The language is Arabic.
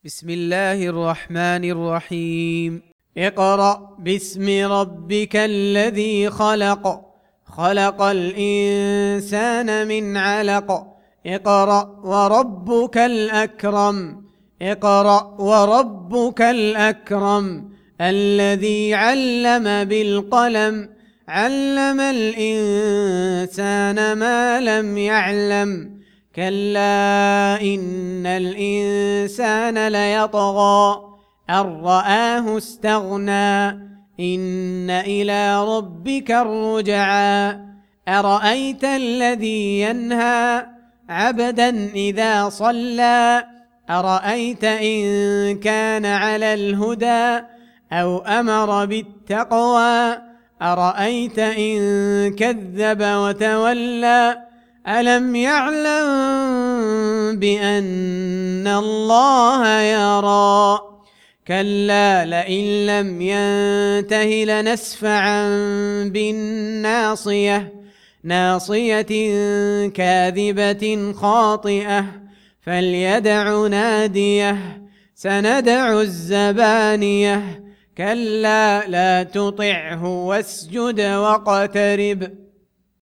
بسم الله الرحمن الرحيم. اقرأ باسم ربك الذي خلق. خلق الإنسان من علق. اقرأ وربك الأكرم. اقرأ وربك الأكرم الذي علم بالقلم. علم الإنسان ما لم يعلم. كلا إن الإنسان ليطغى أن رآه استغنى. إن إلى ربك الرجعى. أرأيت الذي ينهى عبدا إذا صلى. أرأيت إن كان على الهدى أو أمر بالتقوى. أرأيت إن كذب وتولى. ألم يعلم بأن الله يرى. كلا لئن لم ينته لنسفعا بالناصية. ناصية كاذبة خاطئة فليدع ناديه. سندع الزبانية. كلا لا تطعه واسجد واقترب.